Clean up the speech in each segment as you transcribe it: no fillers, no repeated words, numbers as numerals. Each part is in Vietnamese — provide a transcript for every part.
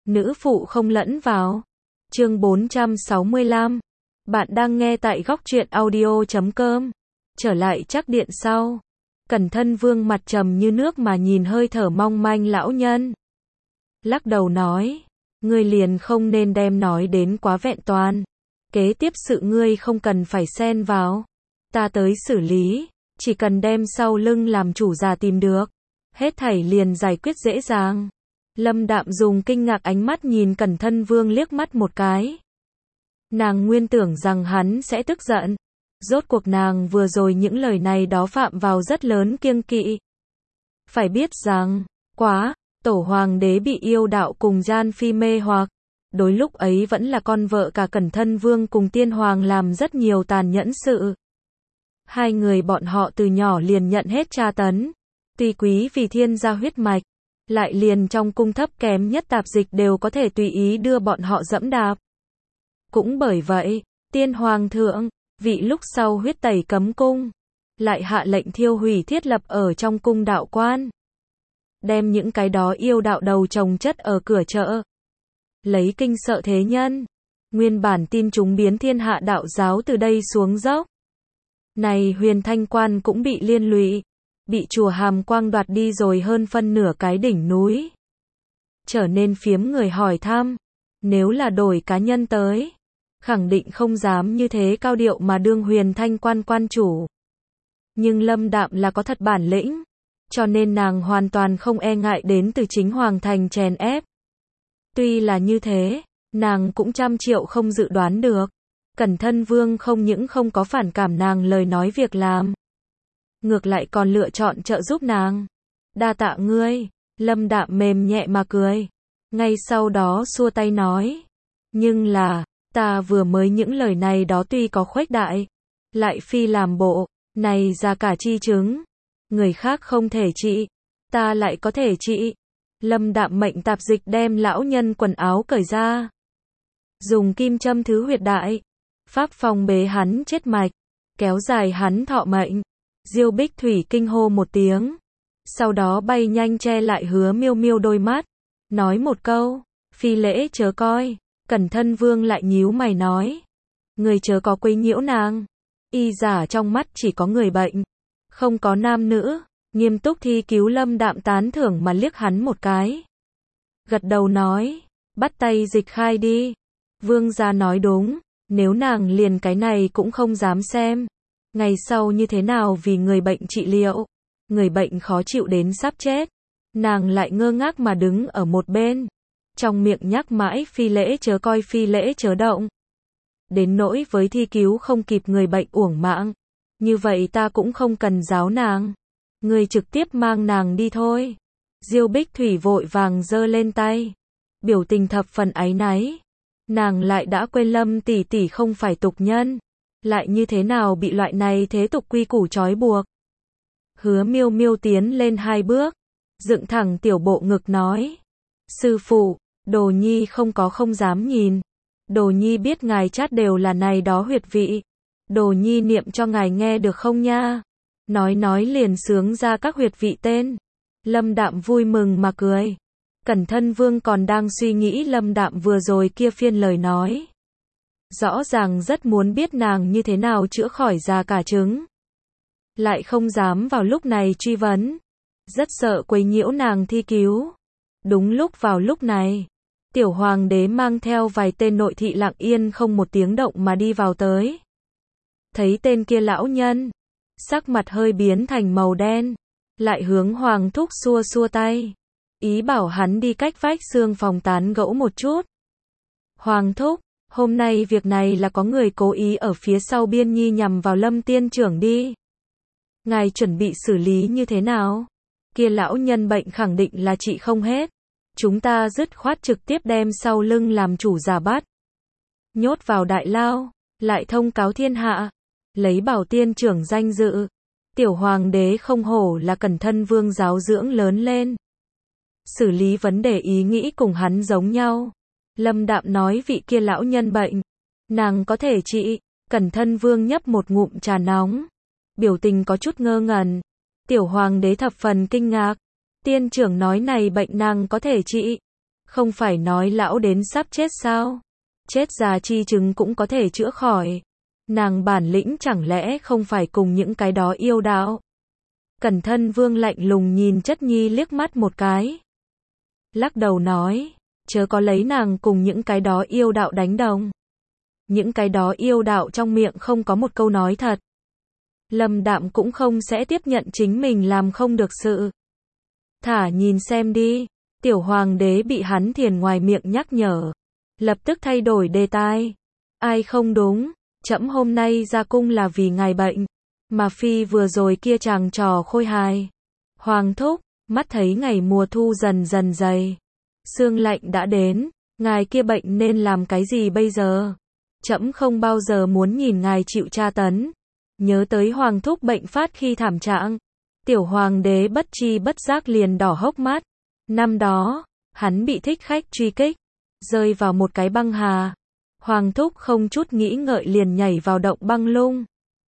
nữ phụ không lẫn vào. Chương 465. Bạn đang nghe tại góc truyện audio.com. Trở lại chắc điện sau. Cẩn Thân Vương mặt trầm như nước mà nhìn hơi thở mong manh lão nhân. Lắc đầu nói, ngươi liền không nên đem nói đến quá vẹn toàn. Kế tiếp sự ngươi không cần phải xen vào. Ta tới xử lý, chỉ cần đem sau lưng làm chủ già tìm được. Hết thảy liền giải quyết dễ dàng. Lâm Đạm dùng kinh ngạc ánh mắt nhìn Cẩn Thân Vương liếc mắt một cái. Nàng nguyên tưởng rằng hắn sẽ tức giận. Rốt cuộc nàng vừa rồi những lời này đó phạm vào rất lớn kiêng kỵ. Phải biết rằng, tổ hoàng đế bị yêu đạo cùng gian phi mê hoặc. Đối lúc ấy vẫn là con vợ cả Cẩn Thân Vương cùng tiên hoàng làm rất nhiều tàn nhẫn sự. Hai người bọn họ từ nhỏ liền nhận hết tra tấn. Tuy quý vì thiên gia huyết mạch, lại liền trong cung thấp kém nhất tạp dịch đều có thể tùy ý đưa bọn họ dẫm đạp. Cũng bởi vậy, tiên hoàng thượng, vị lúc sau huyết tẩy cấm cung, lại hạ lệnh thiêu hủy thiết lập ở trong cung đạo quan. Đem những cái đó yêu đạo đầu chồng chất ở cửa chợ. Lấy kinh sợ thế nhân. Nguyên bản tin chúng biến thiên hạ đạo giáo từ đây xuống dốc. Này Huyền Thanh Quan cũng bị liên lụy. Bị chùa Hàm Quang đoạt đi rồi hơn phân nửa cái đỉnh núi. Trở nên phiếm người hỏi thăm. Nếu là đổi cá nhân tới, khẳng định không dám như thế cao điệu mà đương Huyền Thanh Quan quan chủ. Nhưng Lâm Đạm là có thật bản lĩnh, cho nên nàng hoàn toàn không e ngại đến từ chính hoàng thành chèn ép. Tuy là như thế, nàng cũng trăm triệu không dự đoán được. Cẩn Thân Vương không những không có phản cảm nàng lời nói việc làm, ngược lại còn lựa chọn trợ giúp nàng. Đa tạ ngươi. Lâm Đạm mềm nhẹ mà cười. Ngay sau đó xua tay nói, nhưng là, ta vừa mới những lời này đó tuy có khuếch đại, lại phi làm bộ, này ra cả chi chứng. Người khác không thể trị, ta lại có thể trị. Lâm Đạm mệnh tạp dịch đem lão nhân quần áo cởi ra. Dùng kim châm thứ huyệt đại. Pháp phong bế hắn chết mạch. Kéo dài hắn thọ mệnh. Diêu Bích Thủy kinh hô một tiếng. Sau đó bay nhanh che lại Hứa Miêu Miêu đôi mắt. Nói một câu, phi lễ chớ coi. Cẩn Thân Vương lại nhíu mày nói, người chớ có quấy nhiễu nàng. Y giả trong mắt chỉ có người bệnh, không có nam nữ. Nghiêm túc thi cứu. Lâm Đạm tán thưởng mà liếc hắn một cái. Gật đầu nói, bắt tay dịch khai đi. Vương gia nói đúng, nếu nàng liền cái này cũng không dám xem. Ngày sau như thế nào vì người bệnh trị liệu. Người bệnh khó chịu đến sắp chết. Nàng lại ngơ ngác mà đứng ở một bên. Trong miệng nhắc mãi phi lễ chớ coi phi lễ chớ động. Đến nỗi với thi cứu không kịp người bệnh uổng mạng. Như vậy ta cũng không cần giáo nàng. Người trực tiếp mang nàng đi thôi. Diêu Bích Thủy vội vàng giơ lên tay. Biểu tình thập phần áy náy. Nàng lại đã quên Lâm tỷ tỷ không phải tục nhân. Lại như thế nào bị loại này thế tục quy củ trói buộc. Hứa Miêu Miêu tiến lên 2 bước. Dựng thẳng tiểu bộ ngực nói. Sư phụ, Đồ Nhi không dám nhìn. Đồ Nhi biết ngài chát đều là này đó huyệt vị. Đồ Nhi niệm cho ngài nghe được không nha? Nói liền sướng ra các huyệt vị tên. Lâm Đạm vui mừng mà cười. Cẩn Thân Vương còn đang suy nghĩ Lâm Đạm vừa rồi kia phiên lời nói. Rõ ràng rất muốn biết nàng như thế nào chữa khỏi già cả trứng. Lại không dám vào lúc này truy vấn. Rất sợ quấy nhiễu nàng thi cứu. Đúng vào lúc này, tiểu hoàng đế mang theo vài tên nội thị lặng yên không một tiếng động mà đi vào tới. Thấy tên kia lão nhân, sắc mặt hơi biến thành màu đen, lại hướng Hoàng thúc xua tay, ý bảo hắn đi cách vách xương phòng tán gẫu một chút. Hoàng thúc, hôm nay việc này là có người cố ý ở phía sau Biên Nhi nhằm vào Lâm tiên trưởng đi. Ngài chuẩn bị xử lý như thế nào? Kia lão nhân bệnh khẳng định là trị không hết. Chúng ta dứt khoát trực tiếp đem sau lưng làm chủ giả bắt. Nhốt vào đại lao, lại thông cáo thiên hạ. Lấy bảo tiên trưởng danh dự. Tiểu hoàng đế không hổ là Cẩn Thân Vương giáo dưỡng lớn lên. Xử lý vấn đề ý nghĩ cùng hắn giống nhau. Lâm Đạm nói vị kia lão nhân bệnh. Nàng có thể trị. Cẩn Thân Vương nhấp một ngụm trà nóng. Biểu tình có chút ngơ ngẩn. Tiểu hoàng đế thập phần kinh ngạc. Tiên trưởng nói này bệnh nàng có thể trị. Không phải nói lão đến sắp chết sao? Chết già chi chứng cũng có thể chữa khỏi. Nàng bản lĩnh chẳng lẽ không phải cùng những cái đó yêu đạo? Cẩn Thân Vương lạnh lùng nhìn Chất Nhi liếc mắt một cái. Lắc đầu nói, chớ có lấy nàng cùng những cái đó yêu đạo đánh đồng. Những cái đó yêu đạo trong miệng không có một câu nói thật. Lâm Đạm cũng không sẽ tiếp nhận chính mình làm không được sự. Thả nhìn xem đi. Tiểu hoàng đế bị hắn thiền ngoài miệng nhắc nhở. Lập tức thay đổi đề tài. Ai không đúng, trẫm hôm nay ra cung là vì ngài bệnh. Mà phi vừa rồi kia chàng trò khôi hài. Hoàng thúc, mắt thấy ngày mùa thu dần dần dày. Sương lạnh đã đến, ngài kia bệnh nên làm cái gì bây giờ? Trẫm không bao giờ muốn nhìn ngài chịu tra tấn. Nhớ tới hoàng thúc bệnh phát khi thảm trạng. Tiểu hoàng đế bất tri bất giác liền đỏ hốc mắt. Năm đó, hắn bị thích khách truy kích, rơi vào một cái băng hà. Hoàng thúc không chút nghĩ ngợi liền nhảy vào động băng lung.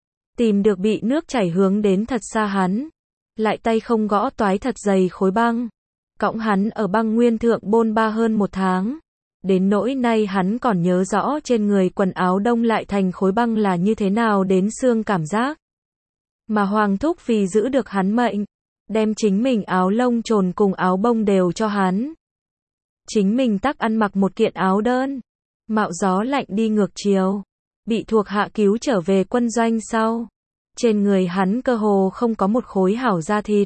Tìm được bị nước chảy hướng đến thật xa hắn. Lại tay không gõ toái thật dày khối băng. Cõng hắn ở băng nguyên thượng bôn ba hơn 1 tháng. Đến nỗi nay hắn còn nhớ rõ trên người quần áo đông lại thành khối băng là như thế nào đến xương cảm giác. Mà hoàng thúc vì giữ được hắn mệnh, đem chính mình áo lông trồn cùng áo bông đều cho hắn. Chính mình tắc ăn mặc một kiện áo đơn, mạo gió lạnh đi ngược chiều, bị thuộc hạ cứu trở về quân doanh sau. Trên người hắn cơ hồ không có một khối hảo da thịt.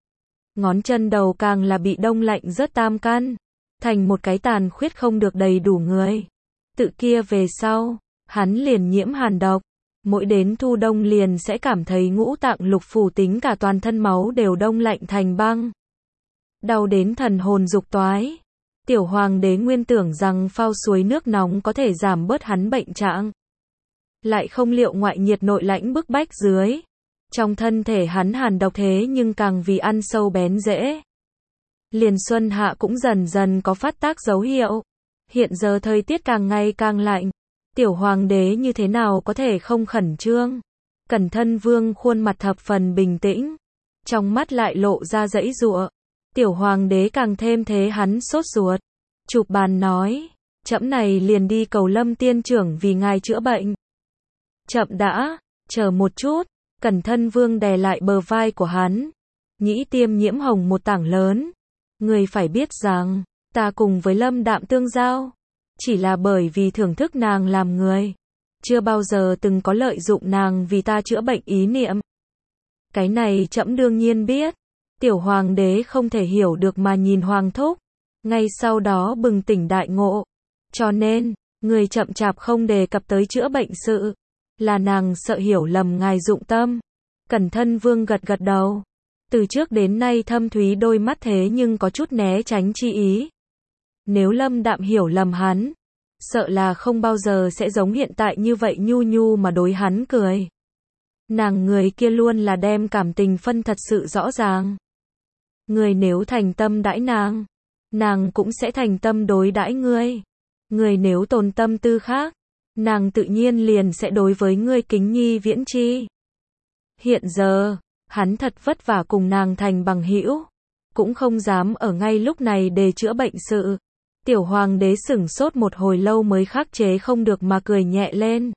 Ngón chân đầu càng là bị đông lạnh rớt tam căn, thành một cái tàn khuyết không được đầy đủ người. Tự kia về sau, hắn liền nhiễm hàn độc. Mỗi đến thu đông liền sẽ cảm thấy ngũ tạng lục phủ tính cả toàn thân máu đều đông lạnh thành băng. Đau đến thần hồn dục toái. Tiểu hoàng đế nguyên tưởng rằng phao suối nước nóng có thể giảm bớt hắn bệnh trạng. Lại không liệu ngoại nhiệt nội lãnh bức bách dưới. Trong thân thể hắn hàn độc thế nhưng càng vì ăn sâu bén rễ. Liền xuân hạ cũng dần dần có phát tác dấu hiệu. Hiện giờ thời tiết càng ngày càng lạnh. Tiểu hoàng đế như thế nào có thể không khẩn trương. Cẩn Thân Vương khuôn mặt thập phần bình tĩnh. Trong mắt lại lộ ra giãy giụa. Tiểu hoàng đế càng thêm thế hắn sốt ruột. Chụp bàn nói, trẫm này liền đi cầu Lâm tiên trưởng vì ngài chữa bệnh. Chậm đã, chờ một chút. Cẩn Thân Vương đè lại bờ vai của hắn. Nhĩ tiêm nhiễm hồng một tảng lớn. Người phải biết rằng, ta cùng với Lâm Đạm tương giao. Chỉ là bởi vì thưởng thức nàng làm người. Chưa bao giờ từng có lợi dụng nàng vì ta chữa bệnh ý niệm. Cái này trẫm đương nhiên biết. Tiểu hoàng đế không thể hiểu được mà nhìn hoàng thúc. Ngay sau đó bừng tỉnh đại ngộ. Cho nên, người chậm chạp không đề cập tới chữa bệnh sự. Là nàng sợ hiểu lầm ngài dụng tâm. Cẩn Thân Vương gật gật đầu. Từ trước đến nay thâm thúy đôi mắt thế nhưng có chút né tránh chi ý. Nếu Lâm Đạm hiểu lầm hắn, sợ là không bao giờ sẽ giống hiện tại như vậy nhu nhu mà đối hắn cười. Nàng người kia luôn là đem cảm tình phân thật sự rõ ràng. Người nếu thành tâm đãi nàng, nàng cũng sẽ thành tâm đối đãi ngươi. Người nếu tồn tâm tư khác, nàng tự nhiên liền sẽ đối với ngươi kính nhi viễn chi. Hiện giờ, hắn thật vất vả cùng nàng thành bằng hữu, cũng không dám ở ngay lúc này để chữa bệnh sự. Tiểu hoàng đế sửng sốt một hồi lâu mới khắc chế không được mà cười nhẹ lên.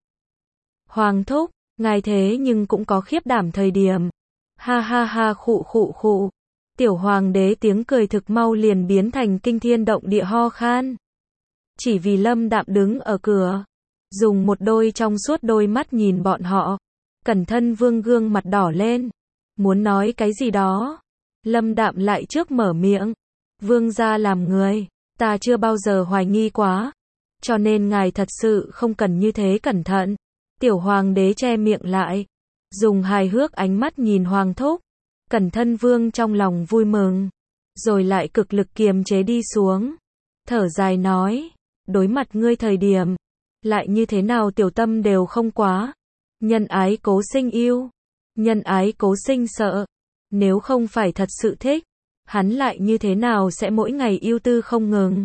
Hoàng thúc, ngài thế nhưng cũng có khiếp đảm thời điểm. Ha ha ha khụ khụ khụ. Tiểu hoàng đế tiếng cười thực mau liền biến thành kinh thiên động địa ho khan. Chỉ vì Lâm Đạm đứng ở cửa, dùng một đôi trong suốt đôi mắt nhìn bọn họ. Cẩn Thân Vương gương mặt đỏ lên, muốn nói cái gì đó. Lâm Đạm lại trước mở miệng. Vương gia làm người, ta chưa bao giờ hoài nghi quá. Cho nên ngài thật sự không cần như thế cẩn thận. Tiểu hoàng đế che miệng lại, dùng hài hước ánh mắt nhìn hoàng thúc. Cẩn Thân Vương trong lòng vui mừng, rồi lại cực lực kiềm chế đi xuống. Thở dài nói, đối mặt ngươi thời điểm, lại như thế nào tiểu tâm đều không quá. Nhân ái cố sinh yêu, nhân ái cố sinh sợ. Nếu không phải thật sự thích, hắn lại như thế nào sẽ mỗi ngày yêu tư không ngừng.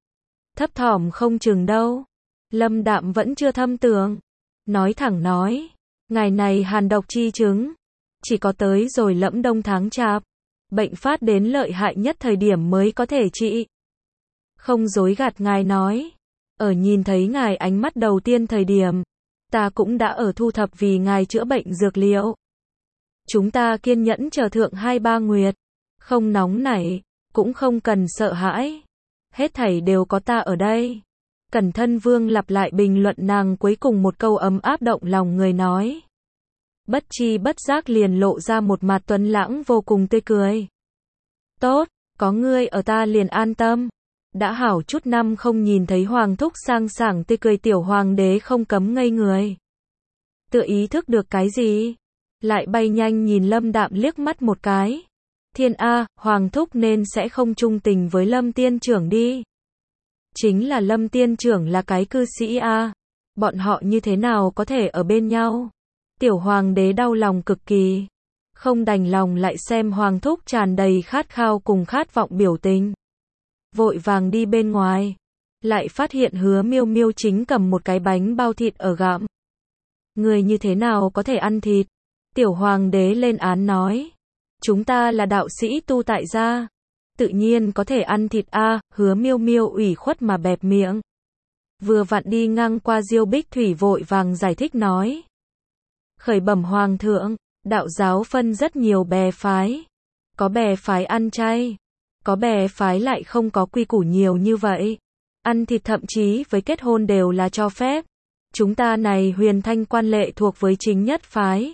Thấp thỏm không chừng đâu. Lâm Đạm vẫn chưa thâm tưởng. Nói thẳng nói, ngày này hàn độc chi chứng, chỉ có tới rồi Lẫm Đông tháng Chạp, bệnh phát đến lợi hại nhất thời điểm mới có thể trị. Không dối gạt ngài nói. Ở nhìn thấy ngài ánh mắt đầu tiên thời điểm, ta cũng đã ở thu thập vì ngài chữa bệnh dược liệu. Chúng ta kiên nhẫn chờ thượng 2-3 nguyệt. Không nóng nảy, cũng không cần sợ hãi. Hết thảy đều có ta ở đây. Cẩn Thân Vương lặp lại bình luận nàng cuối cùng một câu ấm áp động lòng người nói. Bất chi bất giác liền lộ ra một mặt tuấn lãng vô cùng tươi cười. Tốt, có ngươi ở ta liền an tâm. Đã hảo chút năm không nhìn thấy hoàng thúc sang sảng tươi cười, tiểu hoàng đế không cấm ngây người. Tựa ý thức được cái gì? Lại bay nhanh nhìn Lâm Đạm liếc mắt một cái. Thiên A, hoàng thúc nên sẽ không trung tình với Lâm tiên trưởng đi. Chính là Lâm tiên trưởng là cái cư sĩ A. Bọn họ như thế nào có thể ở bên nhau? Tiểu hoàng đế đau lòng cực kỳ. Không đành lòng lại xem hoàng thúc tràn đầy khát khao cùng khát vọng biểu tình. Vội vàng đi bên ngoài. Lại phát hiện Hứa Miêu Miêu chính cầm một cái bánh bao thịt ở gặm. Người như thế nào có thể ăn thịt? Tiểu hoàng đế lên án nói. Chúng ta là đạo sĩ tu tại gia. Tự nhiên có thể ăn thịt a. Hứa Miêu Miêu ủy khuất mà bẹp miệng. Vừa vặn đi ngang qua Diêu Bích Thủy vội vàng giải thích nói. Khởi bẩm hoàng thượng, đạo giáo phân rất nhiều bè phái. Có bè phái ăn chay. Có bè phái lại không có quy củ nhiều như vậy. Ăn thịt thậm chí với kết hôn đều là cho phép. Chúng ta này Huyền Thanh quan lệ thuộc với chính nhất phái.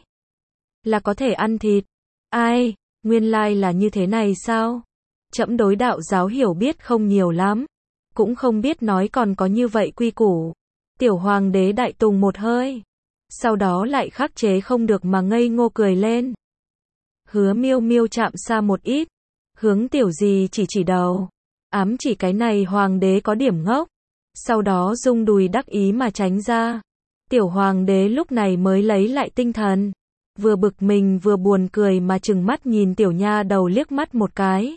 Là có thể ăn thịt. Ai, nguyên lai là như thế này sao? Trẫm đối đạo giáo hiểu biết không nhiều lắm. Cũng không biết nói còn có như vậy quy củ. Tiểu hoàng đế đại tùng một hơi. Sau đó lại khắc chế không được mà ngây ngô cười lên. Hứa Miêu Miêu chạm xa một ít. Hướng tiểu gì chỉ đầu. Ám chỉ cái này hoàng đế có điểm ngốc. Sau đó rung đùi đắc ý mà tránh ra. Tiểu hoàng đế lúc này mới lấy lại tinh thần. Vừa bực mình vừa buồn cười mà trừng mắt nhìn tiểu nha đầu liếc mắt một cái.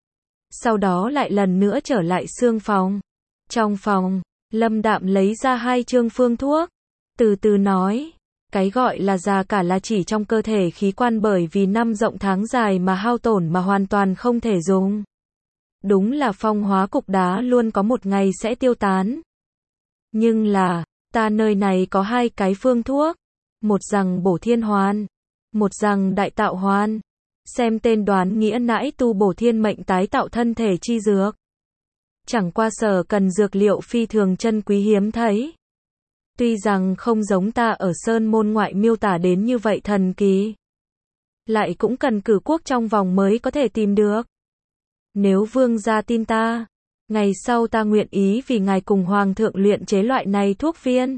Sau đó lại lần nữa trở lại xương phòng. Trong phòng, Lâm Đạm lấy ra 2 chương phương thuốc. Từ từ nói. Cái gọi là già cả là chỉ trong cơ thể khí quan bởi vì năm rộng tháng dài mà hao tổn mà hoàn toàn không thể dùng. Đúng là phong hóa cục đá luôn có một ngày sẽ tiêu tán. Nhưng là, ta nơi này có 2 cái phương thuốc. Một rằng bổ thiên hoàn. Một rằng đại tạo hoàn. Xem tên đoán nghĩa nãi tu bổ thiên mệnh tái tạo thân thể chi dược. Chẳng qua sở cần dược liệu phi thường chân quý hiếm thấy. Tuy rằng không giống ta ở sơn môn ngoại miêu tả đến như vậy thần kỳ. Lại cũng cần cử quốc trong vòng mới có thể tìm được. Nếu vương gia tin ta, ngày sau ta nguyện ý vì ngài cùng hoàng thượng luyện chế loại này thuốc viên.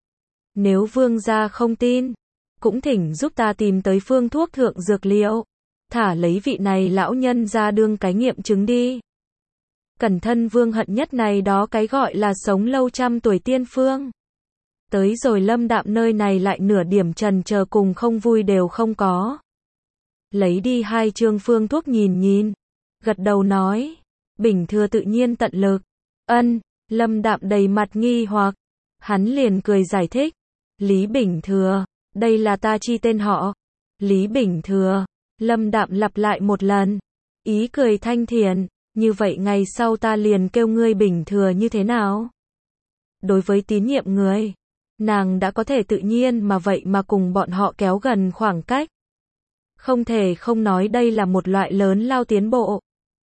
Nếu vương gia không tin, cũng thỉnh giúp ta tìm tới phương thuốc thượng dược liệu. Thả lấy vị này lão nhân ra đương cái nghiệm chứng đi. Cẩn Thân Vương hận nhất này đó cái gọi là sống lâu trăm tuổi tiên phương. Tới rồi Lâm Đạm nơi này lại nửa điểm trần chờ cùng không vui đều không có. Lấy đi 2 chương phương thuốc nhìn. Gật đầu nói. Bình Thừa tự nhiên tận lực. Ân, Lâm Đạm đầy mặt nghi hoặc. Hắn liền cười giải thích. Lý Bình Thừa, đây là ta chi tên họ. Lý Bình Thừa. Lâm Đạm lặp lại một lần. Ý cười thanh thiện. Như vậy ngày sau ta liền kêu ngươi Bình Thừa như thế nào? Đối với tín nhiệm người, nàng đã có thể tự nhiên mà vậy mà cùng bọn họ kéo gần khoảng cách. Không thể không nói đây là một loại lớn lao tiến bộ.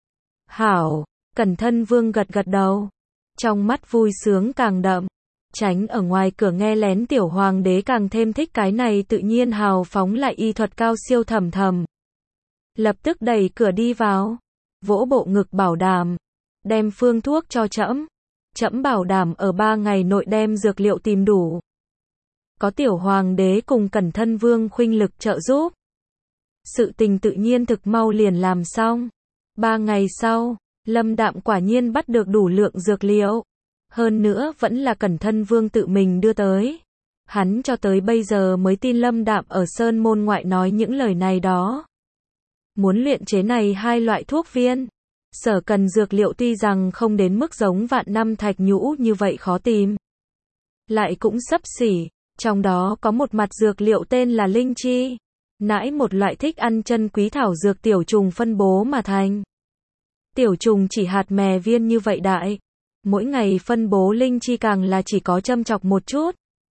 Hảo, Cẩn Thân Vương gật đầu. Trong mắt vui sướng càng đậm. Tránh ở ngoài cửa nghe lén tiểu hoàng đế càng thêm thích cái này tự nhiên hào phóng lại y thuật cao siêu thầm. Lập tức đẩy cửa đi vào. Vỗ bộ ngực bảo đảm. Đem phương thuốc cho trẫm. Trẫm bảo đảm ở 3 ngày nội đem dược liệu tìm đủ. Có tiểu hoàng đế cùng Cẩn Thân Vương khuynh lực trợ giúp. Sự tình tự nhiên thực mau liền làm xong. 3 ngày sau, Lâm Đạm quả nhiên bắt được đủ lượng dược liệu. Hơn nữa vẫn là Cẩn Thân Vương tự mình đưa tới. Hắn cho tới bây giờ mới tin Lâm Đạm ở sơn môn ngoại nói những lời này đó. Muốn luyện chế này 2 loại thuốc viên. Sở cần dược liệu tuy rằng không đến mức giống vạn năm thạch nhũ như vậy khó tìm. Lại cũng xấp xỉ. Trong đó có một mặt dược liệu tên là linh chi. Nãi một loại thích ăn chân quý thảo dược tiểu trùng phân bố mà thành. Tiểu trùng chỉ hạt mè viên như vậy đại. Mỗi ngày phân bố linh chi càng là chỉ có châm chọc một chút.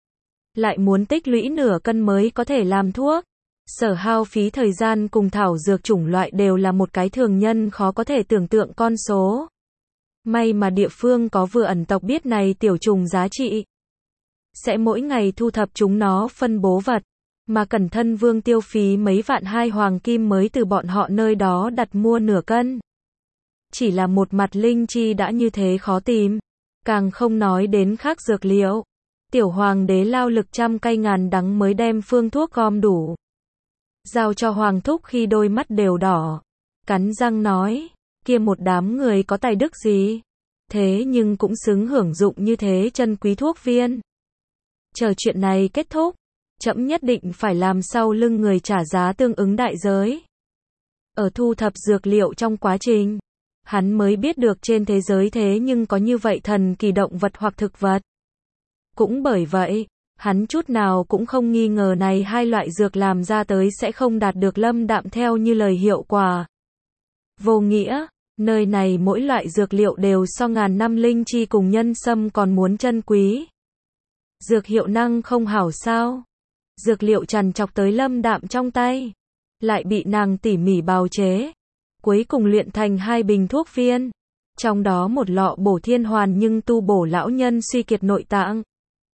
Lại muốn tích lũy nửa cân mới có thể làm thuốc. Sở hao phí thời gian cùng thảo dược chủng loại đều là một cái thường nhân khó có thể tưởng tượng con số. May mà địa phương có vừa ẩn tộc biết này tiểu trùng giá trị. Sẽ mỗi ngày thu thập chúng nó phân bố vật. Mà Cẩn Thân Vương tiêu phí mấy vạn 2 hoàng kim mới từ bọn họ nơi đó đặt mua nửa cân. Chỉ là một mặt linh chi đã như thế khó tìm. Càng không nói đến khác dược liệu. Tiểu hoàng đế lao lực trăm cây ngàn đắng mới đem phương thuốc gom đủ. Giao cho hoàng thúc khi đôi mắt đều đỏ. Cắn răng nói, kia một đám người có tài đức gì. Thế nhưng cũng xứng hưởng dụng như thế chân quý thuốc viên. Chờ chuyện này kết thúc, trẫm nhất định phải làm sau lưng người trả giá tương ứng đại giới. Ở thu thập dược liệu trong quá trình, hắn mới biết được trên thế giới thế nhưng có như vậy thần kỳ động vật hoặc thực vật. Cũng bởi vậy, hắn chút nào cũng không nghi ngờ này hai loại dược làm ra tới sẽ không đạt được Lâm Đạm theo như lời hiệu quả. Vô nghĩa, nơi này mỗi loại dược liệu đều so ngàn năm linh chi cùng nhân sâm còn muốn chân quý. Dược hiệu năng không hảo sao? Dược liệu trằn trọc tới Lâm Đạm trong tay, lại bị nàng tỉ mỉ bào chế, cuối cùng luyện thành 2 bình thuốc viên, trong đó một lọ bổ thiên hoàn nhưng tu bổ lão nhân suy kiệt nội tạng.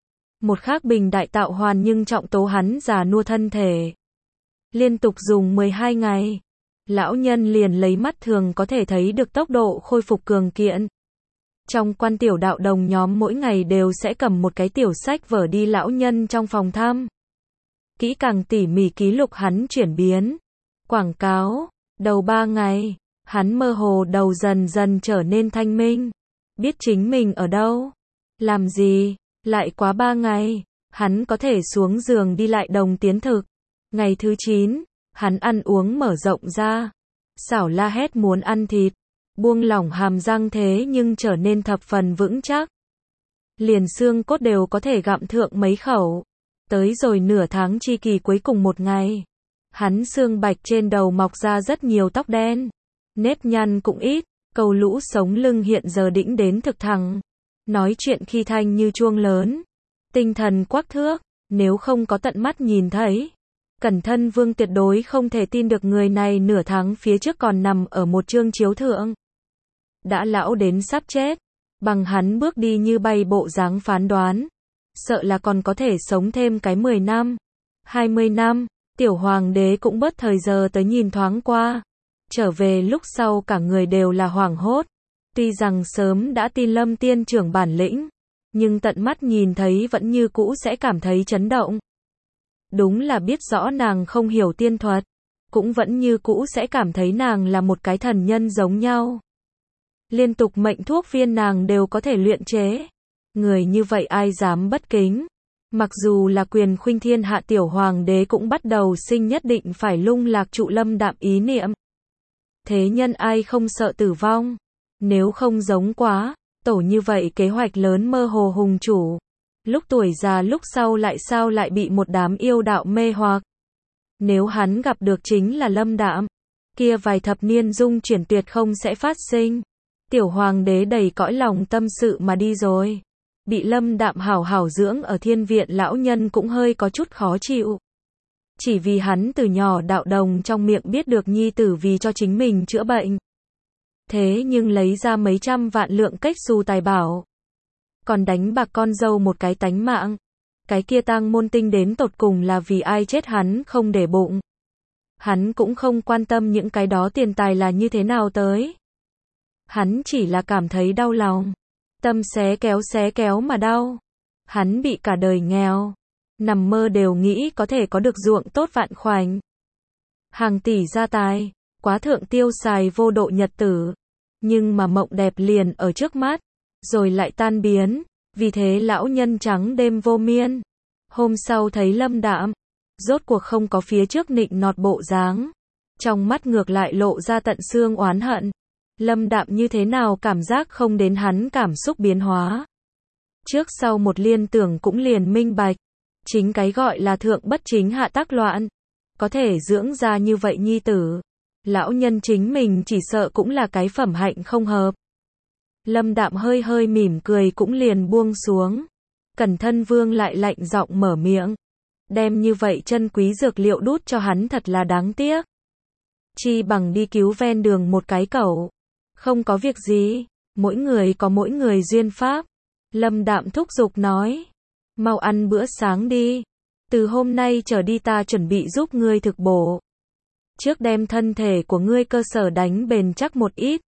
Một khác bình đại tạo hoàn nhưng trọng tố hắn già nua thân thể. Liên tục dùng 12 ngày, lão nhân liền lấy mắt thường có thể thấy được tốc độ khôi phục cường kiện. Trong quan tiểu đạo đồng nhóm mỗi ngày đều sẽ cầm một cái tiểu sách vở đi lão nhân trong phòng thăm. Kỹ càng tỉ mỉ ký lục hắn chuyển biến. Quảng cáo, đầu 3 ngày, hắn mơ hồ đầu dần dần trở nên thanh minh. Biết chính mình ở đâu, làm gì, lại quá 3 ngày, hắn có thể xuống giường đi lại đồng tiến thực. Ngày thứ 9, hắn ăn uống mở rộng ra. Xảo la hét muốn ăn thịt, buông lỏng hàm răng thế nhưng trở nên thập phần vững chắc. Liền xương cốt đều có thể gặm thượng mấy khẩu. Tới rồi nửa tháng chi kỳ cuối cùng một ngày, hắn xương bạch trên đầu mọc ra rất nhiều tóc đen. Nếp nhăn cũng ít, cầu lũ sống lưng hiện giờ đĩnh đến thực thẳng. Nói chuyện khi thanh như chuông lớn. Tinh thần quắc thước, nếu không có tận mắt nhìn thấy. Cẩn Thân Vương tuyệt đối không thể tin được người này nửa tháng phía trước còn nằm ở một chương chiếu thượng. Đã lão đến sắp chết, bằng hắn bước đi như bay bộ dáng phán đoán. Sợ là còn có thể sống thêm cái 10 năm, 20 năm, tiểu hoàng đế cũng bớt thời giờ tới nhìn thoáng qua. Trở về lúc sau cả người đều là hoảng hốt. Tuy rằng sớm đã tin Lâm tiên trưởng bản lĩnh, nhưng tận mắt nhìn thấy vẫn như cũ sẽ cảm thấy chấn động. Đúng là biết rõ nàng không hiểu tiên thuật, cũng vẫn như cũ sẽ cảm thấy nàng là một cái thần nhân giống nhau. Liên tục mệnh thuốc viên nàng đều có thể luyện chế. Người như vậy ai dám bất kính. Mặc dù là quyền khuynh thiên hạ tiểu hoàng đế cũng bắt đầu sinh nhất định phải lung lạc trụ Lâm Đạm ý niệm. Thế nhân ai không sợ tử vong. Nếu không giống quá, tổ như vậy kế hoạch lớn mơ hồ hùng chủ. Lúc tuổi già lúc sau lại sao lại bị một đám yêu đạo mê hoặc. Nếu hắn gặp được chính là Lâm Đạm, kia vài thập niên dung chuyển tuyệt không sẽ phát sinh. Tiểu hoàng đế đầy cõi lòng tâm sự mà đi rồi. Bị Lâm Đạm hảo hảo dưỡng ở thiên viện lão nhân cũng hơi có chút khó chịu. Chỉ vì hắn từ nhỏ đạo đồng trong miệng biết được nhi tử vì cho chính mình chữa bệnh. Thế nhưng lấy ra mấy trăm vạn lượng cách xù tài bảo. Còn đánh bạc con dâu một cái tánh mạng. Cái kia tang môn tinh đến tột cùng là vì ai chết hắn không để bụng. Hắn cũng không quan tâm những cái đó tiền tài là như thế nào tới. Hắn chỉ là cảm thấy đau lòng. Tâm xé kéo mà đau. Hắn bị cả đời nghèo. Nằm mơ đều nghĩ có thể có được ruộng tốt vạn khoảnh. Hàng tỷ gia tài. Quá thượng tiêu xài vô độ nhật tử. Nhưng mà mộng đẹp liền ở trước mắt. Rồi lại tan biến. Vì thế lão nhân trắng đêm vô miên. Hôm sau thấy Lâm Đạm. Rốt cuộc không có phía trước nịnh nọt bộ dáng. Trong mắt ngược lại lộ ra tận xương oán hận. Lâm Đạm như thế nào cảm giác không đến hắn cảm xúc biến hóa. Trước sau một liên tưởng cũng liền minh bạch. Chính cái gọi là thượng bất chính hạ tác loạn. Có thể dưỡng ra như vậy nhi tử. Lão nhân chính mình chỉ sợ cũng là cái phẩm hạnh không hợp. Lâm Đạm hơi hơi mỉm cười cũng liền buông xuống. Cẩn Thân Vương lại lạnh giọng mở miệng. Đem như vậy chân quý dược liệu đút cho hắn thật là đáng tiếc. Chi bằng đi cứu ven đường một cái cẩu. Không có việc gì, mỗi người có mỗi người duyên pháp. Lâm Đạm thúc giục nói. Mau ăn bữa sáng đi. Từ hôm nay trở đi ta chuẩn bị giúp ngươi thực bổ. Trước đem thân thể của ngươi cơ sở đánh bền chắc một ít.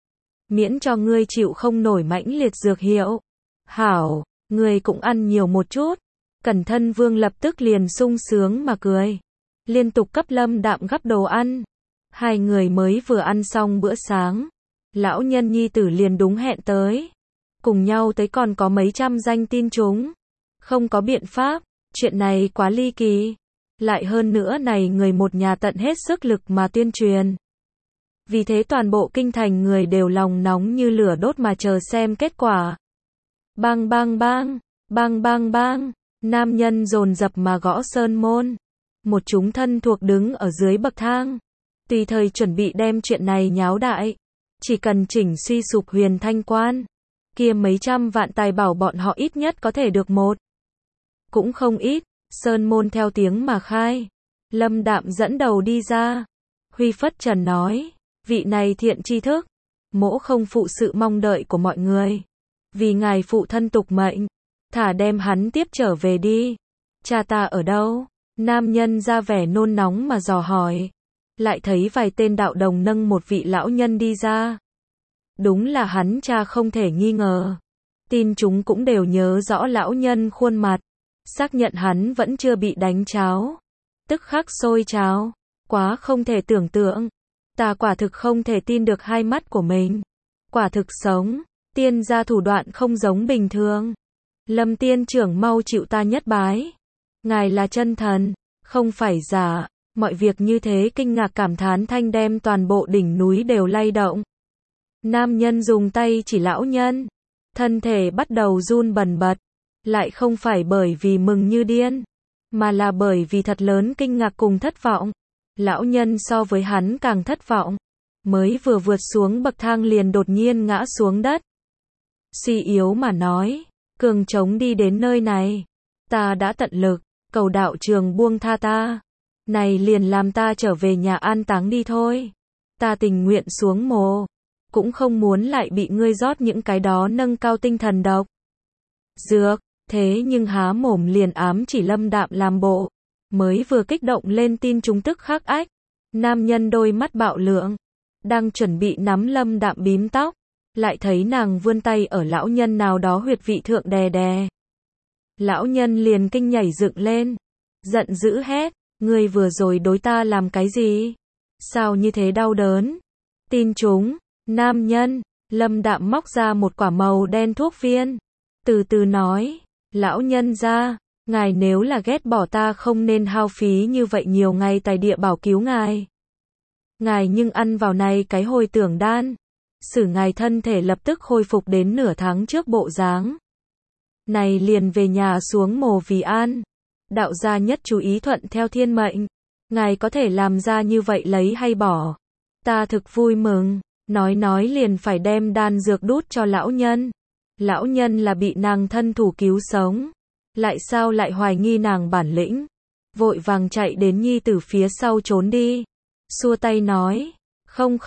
Miễn cho ngươi chịu không nổi mãnh liệt dược hiệu. Hảo, ngươi cũng ăn nhiều một chút. Cẩn Thân Vương lập tức liền sung sướng mà cười. Liên tục cấp Lâm Đạm gắp đồ ăn. Hai người mới vừa ăn xong bữa sáng. Lão nhân nhi tử liền đúng hẹn tới. Cùng nhau tới còn có mấy trăm danh tin chúng. Không có biện pháp, chuyện này quá ly kỳ. Lại hơn nữa này người một nhà tận hết sức lực mà tuyên truyền. Vì thế toàn bộ kinh thành người đều lòng nóng như lửa đốt mà chờ xem kết quả. Bang bang bang, bang bang bang, nam nhân dồn dập mà gõ sơn môn. Một chúng thân thuộc đứng ở dưới bậc thang. Tùy thời chuẩn bị đem chuyện này nháo đại. Chỉ cần chỉnh suy sụp Huyền Thanh Quan. Kia mấy trăm vạn tài bảo bọn họ ít nhất có thể được một. Cũng không ít, sơn môn theo tiếng mà khai. Lâm Đạm dẫn đầu đi ra. Huy phất trần nói, vị này thiện tri thức. Mỗ không phụ sự mong đợi của mọi người. Vì ngài phụ thân tục mệnh. Thả đem hắn tiếp trở về đi. Cha ta ở đâu? Nam nhân ra vẻ nôn nóng mà dò hỏi. Lại thấy vài tên đạo đồng nâng một vị lão nhân đi ra. Đúng là hắn cha không thể nghi ngờ. Tin chúng cũng đều nhớ rõ lão nhân khuôn mặt. Xác nhận hắn vẫn chưa bị đánh cháo. Tức khắc sôi trào. Quá không thể tưởng tượng. Ta quả thực không thể tin được hai mắt của mình. Quả thực sống. Tiên gia thủ đoạn không giống bình thường. Lâm tiên trưởng mau chịu ta nhất bái. Ngài là chân thần, không phải giả. Mọi việc như thế kinh ngạc cảm thán thanh đem toàn bộ đỉnh núi đều lay động. Nam nhân dùng tay chỉ lão nhân. Thân thể bắt đầu run bần bật. Lại không phải bởi vì mừng như điên. Mà là bởi vì thật lớn kinh ngạc cùng thất vọng. Lão nhân so với hắn càng thất vọng. Mới vừa vượt xuống bậc thang liền đột nhiên ngã xuống đất. Suy yếu mà nói. Cường trống đi đến nơi này. Ta đã tận lực. Cầu đạo trường buông tha ta. Này liền làm ta trở về nhà an táng đi thôi. Ta tình nguyện xuống mồ. Cũng không muốn lại bị ngươi rót những cái đó nâng cao tinh thần độc. Dược, thế nhưng há mồm liền ám chỉ Lâm Đạm làm bộ. Mới vừa kích động lên tin chúng tức khắc ách. Nam nhân đôi mắt bạo lượng. Đang chuẩn bị nắm Lâm Đạm bím tóc. Lại thấy nàng vươn tay ở lão nhân nào đó huyệt vị thượng đè đè. Lão nhân liền kinh nhảy dựng lên. Giận dữ hét. Ngươi vừa rồi đối ta làm cái gì? Sao như thế đau đớn? Tin chúng. Nam nhân. Lâm Đạm móc ra một quả màu đen thuốc viên. Từ từ nói. Lão nhân ra. Ngài nếu là ghét bỏ ta không nên hao phí như vậy nhiều ngày tài địa bảo cứu ngài. Ngài nhưng ăn vào này cái hồi tưởng đan. Sử ngài thân thể lập tức khôi phục đến nửa tháng trước bộ dáng. Này liền về nhà xuống mồ vì an. Đạo gia nhất chú ý thuận theo thiên mệnh. Ngài có thể làm ra như vậy lấy hay bỏ. Ta thực vui mừng. Nói liền phải đem đan dược đút cho lão nhân. Lão nhân là bị nàng thân thủ cứu sống. Lại sao lại hoài nghi nàng bản lĩnh. Vội vàng chạy đến nhi tử phía sau trốn đi. Xua tay nói. Không,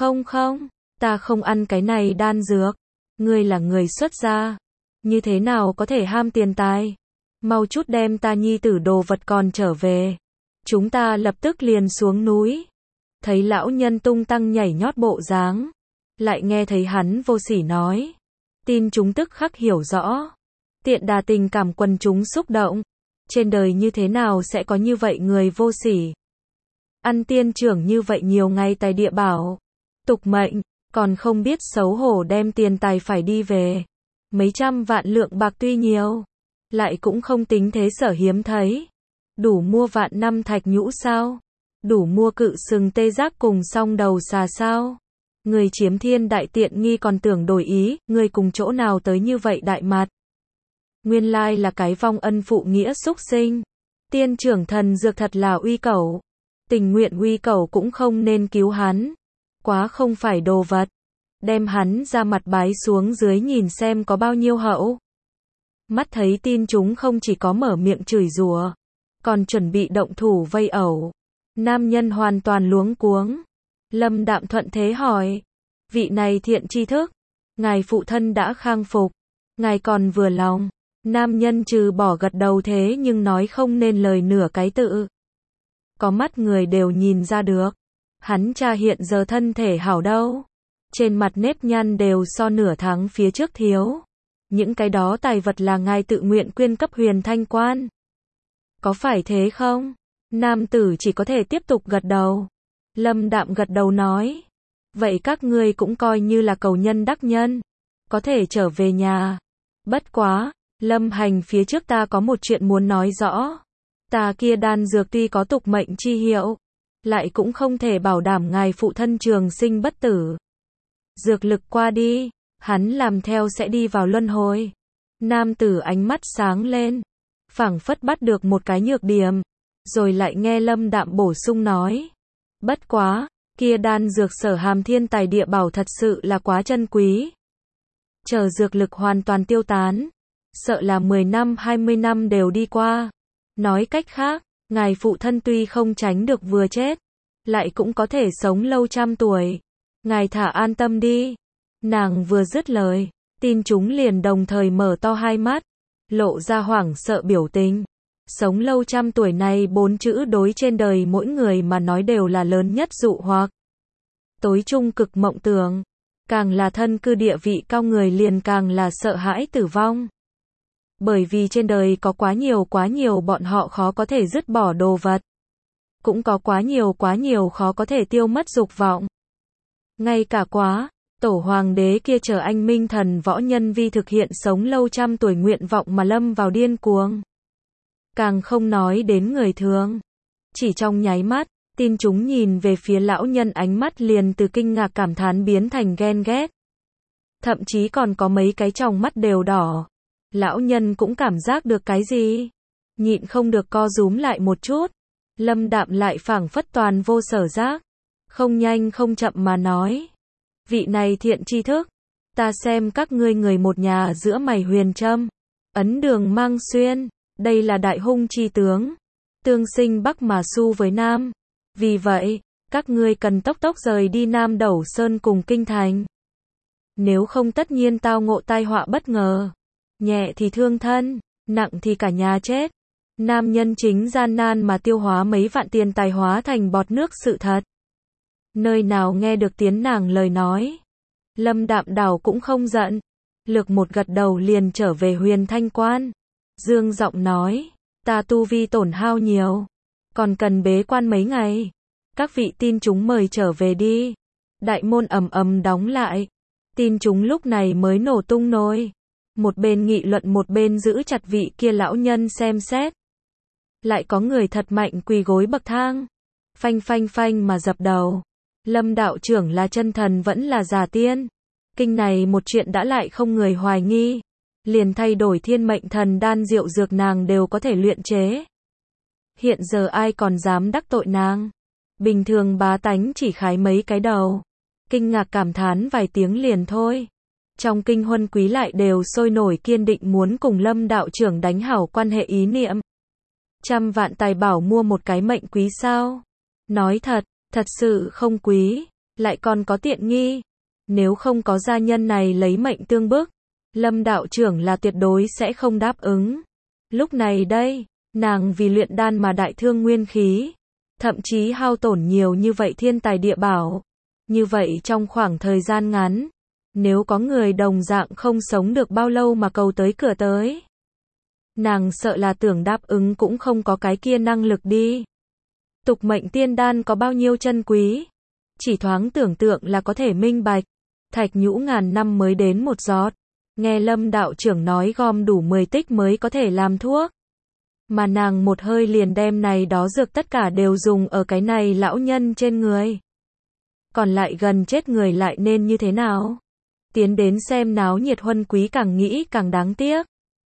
ta không ăn cái này đan dược. Ngươi là người xuất gia. Như thế nào có thể ham tiền tài. Mau chút đem ta nhi tử đồ vật còn trở về. Chúng ta lập tức liền xuống núi. Thấy lão nhân tung tăng nhảy nhót bộ dáng. Lại nghe thấy hắn vô sỉ nói. Tin chúng tức khắc hiểu rõ. Tiện đà tình cảm quần chúng xúc động. Trên đời như thế nào sẽ có như vậy người vô sỉ. Ăn tiên trưởng như vậy nhiều ngày tài địa bảo. Tục mệnh, còn không biết xấu hổ đem tiền tài phải đi về. Mấy trăm vạn lượng bạc tuy nhiều. Lại cũng không tính thế sở hiếm thấy. Đủ mua vạn năm thạch nhũ sao? Đủ mua cự sừng tê giác cùng song đầu xà sao? Người chiếm thiên đại tiện nghi còn tưởng đổi ý, người cùng chỗ nào tới như vậy đại mặt. Nguyên lai là cái vong ân phụ nghĩa xúc sinh. Tiên trưởng thần dược thật là uy cẩu. Tình nguyện uy cẩu cũng không nên cứu hắn. Quá không phải đồ vật. đem hắn ra mặt bái xuống dưới nhìn xem có bao nhiêu hậu. Mắt thấy tin chúng không chỉ có mở miệng chửi rủa, còn chuẩn bị động thủ vây ẩu. Nam nhân hoàn toàn luống cuống. Lâm Đạm thuận thế hỏi, vị này thiện tri thức, ngài phụ thân đã khang phục, ngài còn vừa lòng. Nam nhân trừ bỏ gật đầu thế nhưng nói không nên lời nửa cái tự. Có mắt người đều nhìn ra được, hắn cha hiện giờ thân thể hảo đâu. Trên mặt nếp nhăn đều so nửa tháng phía trước thiếu. Những cái đó tài vật là ngài tự nguyện quyên cấp Huyền Thanh Quan. Có phải thế không? Nam tử chỉ có thể tiếp tục gật đầu. Lâm Đạm gật đầu nói, vậy các ngươi cũng coi như là cầu nhân đắc nhân, có thể trở về nhà. Bất quá, Lâm Hành phía trước ta có một chuyện muốn nói rõ. Ta kia đan dược tuy có tục mệnh chi hiệu, lại cũng không thể bảo đảm ngài phụ thân trường sinh bất tử. Dược lực qua đi, hắn làm theo sẽ đi vào luân hồi. Nam tử ánh mắt sáng lên, phảng phất bắt được một cái nhược điểm, rồi lại nghe Lâm Đạm bổ sung nói, bất quá, kia đan dược sở hàm thiên tài địa bảo thật sự là quá chân quý. Chờ dược lực hoàn toàn tiêu tán, sợ là 10 năm 20 năm đều đi qua. Nói cách khác, ngài phụ thân tuy không tránh được vừa chết, lại cũng có thể sống lâu trăm tuổi. Ngài thả an tâm đi. Nàng vừa dứt lời, tin chúng liền đồng thời mở to hai mắt, lộ ra hoảng sợ biểu tình. Sống lâu trăm tuổi này 4 chữ đối trên đời mỗi người mà nói đều là lớn nhất dụ hoặc. Tối trung cực mộng tưởng, càng là thân cư địa vị cao người liền càng là sợ hãi tử vong. Bởi vì trên đời có quá nhiều bọn họ khó có thể dứt bỏ đồ vật. Cũng có quá nhiều khó có thể tiêu mất dục vọng. Ngay cả tổ hoàng đế kia chờ anh minh thần võ nhân vi thực hiện sống lâu trăm tuổi nguyện vọng mà lâm vào điên cuồng. Càng không nói đến người thường. Chỉ trong nháy mắt, tin chúng nhìn về phía lão nhân ánh mắt liền từ kinh ngạc cảm thán biến thành ghen ghét. Thậm chí còn có mấy cái tròng mắt đều đỏ. Lão nhân cũng cảm giác được cái gì. Nhịn không được co rúm lại một chút. Lâm Đạm lại phảng phất toàn vô sở giác. Không nhanh không chậm mà nói. Vị này thiện tri thức. Ta xem các ngươi người một nhà giữa mày huyền trâm. Ấn đường mang xuyên. Đây là đại hung chi tướng. Tương sinh Bắc mà xu với Nam. Vì vậy, các ngươi cần tốc tốc rời đi Nam Đẩu Sơn cùng Kinh Thành. Nếu không tất nhiên tao ngộ tai họa bất ngờ. Nhẹ thì thương thân, nặng thì cả nhà chết. Nam nhân chính gian nan mà tiêu hóa mấy vạn tiền tài hóa thành bọt nước sự thật. Nơi nào nghe được tiếng nàng lời nói. Lâm Đạm đảo cũng không giận. Lược một gật đầu liền trở về Huyền Thanh Quan. Dương giọng nói, ta tu vi tổn hao nhiều. Còn cần bế quan mấy ngày. Các vị tin chúng mời trở về đi. Đại môn ầm ầm đóng lại. Tin chúng lúc này mới nổ tung nồi. Một bên nghị luận một bên giữ chặt vị kia lão nhân xem xét. Lại có người thật mạnh quỳ gối bậc thang. Phanh phanh phanh mà dập đầu. Lâm đạo trưởng là chân thần vẫn là giả tiên. Kinh này một chuyện đã lại không người hoài nghi. Liền thay đổi thiên mệnh thần đan rượu dược nàng đều có thể luyện chế. Hiện giờ ai còn dám đắc tội nàng. Bình thường bá tánh chỉ khái mấy cái đầu. Kinh ngạc cảm thán vài tiếng liền thôi. Trong kinh huân quý lại đều sôi nổi kiên định muốn cùng Lâm đạo trưởng đánh hảo quan hệ ý niệm. 100 vạn tài bảo mua một cái mệnh quý sao? Nói thật sự không quý, lại còn có tiện nghi. Nếu không có gia nhân này lấy mệnh tương bức, Lâm đạo trưởng là tuyệt đối sẽ không đáp ứng. Lúc này đây, nàng vì luyện đan mà đại thương nguyên khí, thậm chí hao tổn nhiều như vậy thiên tài địa bảo. Như vậy trong khoảng thời gian ngắn, nếu có người đồng dạng không sống được bao lâu mà cầu tới cửa tới, nàng sợ là tưởng đáp ứng cũng không có cái kia năng lực đi. Tục mệnh tiên đan có bao nhiêu chân quý, chỉ thoáng tưởng tượng là có thể minh bạch. Thạch nhũ ngàn năm mới đến một giọt. Nghe Lâm đạo trưởng nói gom đủ 10 tích mới có thể làm thuốc. Mà nàng một hơi liền đem này đó dược tất cả đều dùng ở cái này lão nhân trên người. Còn lại gần chết người lại nên như thế nào? Tiến đến xem náo nhiệt huân quý càng nghĩ càng đáng tiếc.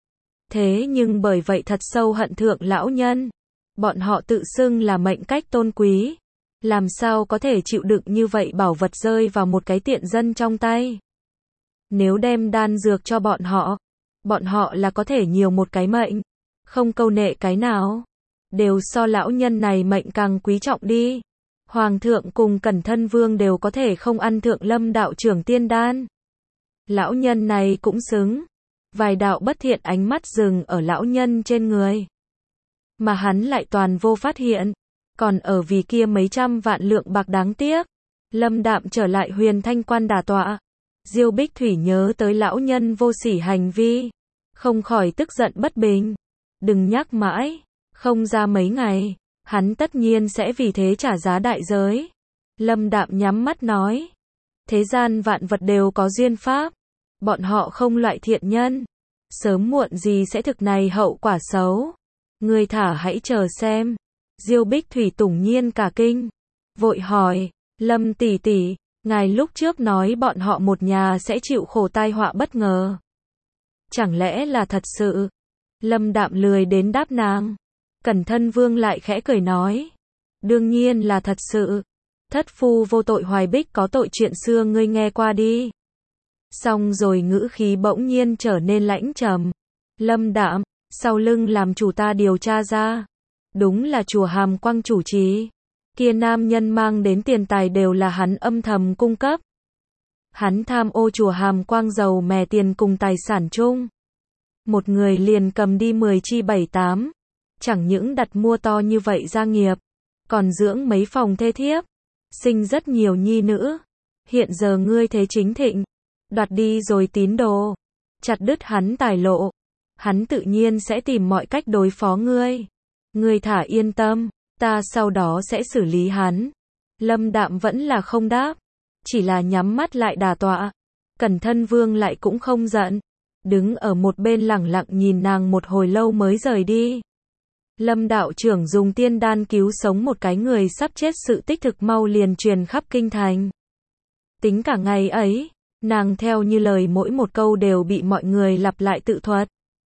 Thế nhưng bởi vậy thật sâu hận thượng lão nhân. Bọn họ tự xưng là mệnh cách tôn quý. Làm sao có thể chịu đựng như vậy bảo vật rơi vào một cái tiện dân trong tay. Nếu đem đan dược cho bọn họ là có thể nhiều một cái mệnh. Không câu nệ cái nào. Đều so lão nhân này mệnh càng quý trọng đi. Hoàng thượng cùng Cẩn Thân Vương đều có thể không ăn Thượng Lâm đạo trưởng tiên đan. Lão nhân này cũng xứng. Vài đạo bất thiện ánh mắt dừng ở lão nhân trên người. Mà hắn lại toàn vô phát hiện. Còn ở vì kia mấy trăm vạn lượng bạc đáng tiếc. Lâm Đạm trở lại Huyền Thanh Quan đả tọa. Diêu Bích Thủy nhớ tới lão nhân vô sỉ hành vi. Không khỏi tức giận bất bình. Đừng nhắc mãi. Không ra mấy ngày. Hắn tất nhiên sẽ vì thế trả giá đại giới. Lâm Đạm nhắm mắt nói. Thế gian vạn vật đều có duyên pháp. Bọn họ không loại thiện nhân. Sớm muộn gì sẽ thực này hậu quả xấu. Ngươi thả hãy chờ xem. Diêu Bích Thủy tủng nhiên cả kinh. Vội hỏi. Lâm tỷ tỷ, ngài lúc trước nói bọn họ một nhà sẽ chịu khổ tai họa bất ngờ. Chẳng lẽ là thật sự? Lâm Đạm lười đến đáp nàng. Cẩn Thân Vương lại khẽ cười nói. Đương nhiên là thật sự. Thất phu vô tội Hoài Bích có tội chuyện xưa ngươi nghe qua đi. Xong rồi ngữ khí bỗng nhiên trở nên lãnh trầm. Lâm Đạm, sau lưng làm chủ ta điều tra ra. Đúng là chùa Hàm Quang chủ trì. Kia nam nhân mang đến tiền tài đều là hắn âm thầm cung cấp. Hắn tham ô chùa Hàm Quang dầu mè tiền cùng tài sản chung. Một người liền cầm đi 10 chi 7-8. Chẳng những đặt mua to như vậy gia nghiệp. Còn dưỡng mấy phòng thê thiếp. Sinh rất nhiều nhi nữ. Hiện giờ ngươi thế chính thịnh. Đoạt đi rồi tín đồ. Chặt đứt hắn tài lộ. Hắn tự nhiên sẽ tìm mọi cách đối phó ngươi. Ngươi thả yên tâm. Ta sau đó sẽ xử lý hắn. Lâm Đạm vẫn là không đáp. Chỉ là nhắm mắt lại đả tọa. Cẩn Thân Vương lại cũng không giận. Đứng ở một bên lẳng lặng nhìn nàng một hồi lâu mới rời đi. Lâm đạo trưởng dùng tiên đan cứu sống một cái người sắp chết, sự tích thực mau liền truyền khắp kinh thành. Tính cả ngày ấy, nàng theo như lời mỗi một câu đều bị mọi người lặp lại tự thuật.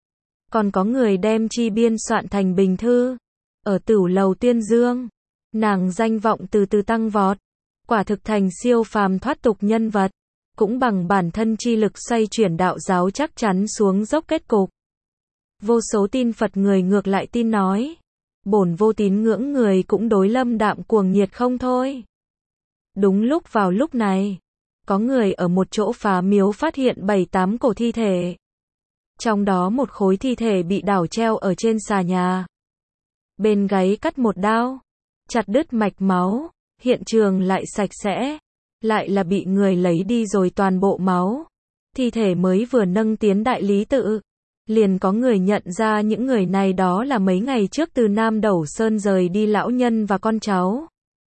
Còn có người đem chi biên soạn thành bình thư. Ở Tửu Lầu Tiên Dương, nàng danh vọng từ từ tăng vọt. Quả thực thành siêu phàm thoát tục nhân vật. Cũng bằng bản thân chi lực xoay chuyển đạo giáo chắc chắn xuống dốc kết cục. Vô số tin Phật người ngược lại tin nói. Bổn vô tín ngưỡng người cũng đối Lâm Đạm cuồng nhiệt không thôi. Đúng lúc vào lúc này, có người ở một chỗ phá miếu phát hiện 7-8 cổ thi thể. Trong đó một khối thi thể bị đảo treo ở trên xà nhà. Bên gáy cắt một đao, chặt đứt mạch máu, hiện trường lại sạch sẽ. Lại là bị người lấy đi rồi toàn bộ máu. Thi thể mới vừa nâng tiến đại lý tự. Liền có người nhận ra những người này đó là mấy ngày trước từ Nam Đẩu Sơn rời đi lão nhân và con cháu.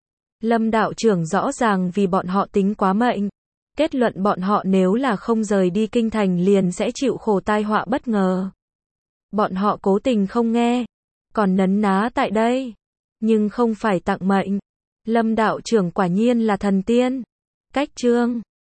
Lâm đạo trưởng rõ ràng vì bọn họ tính quá mệnh. Kết luận bọn họ nếu là không rời đi kinh thành liền sẽ chịu khổ tai họa bất ngờ. Bọn họ cố tình không nghe. Còn nấn ná tại đây. Nhưng không phải tặng mệnh. Lâm đạo trưởng quả nhiên là thần tiên. Cách chương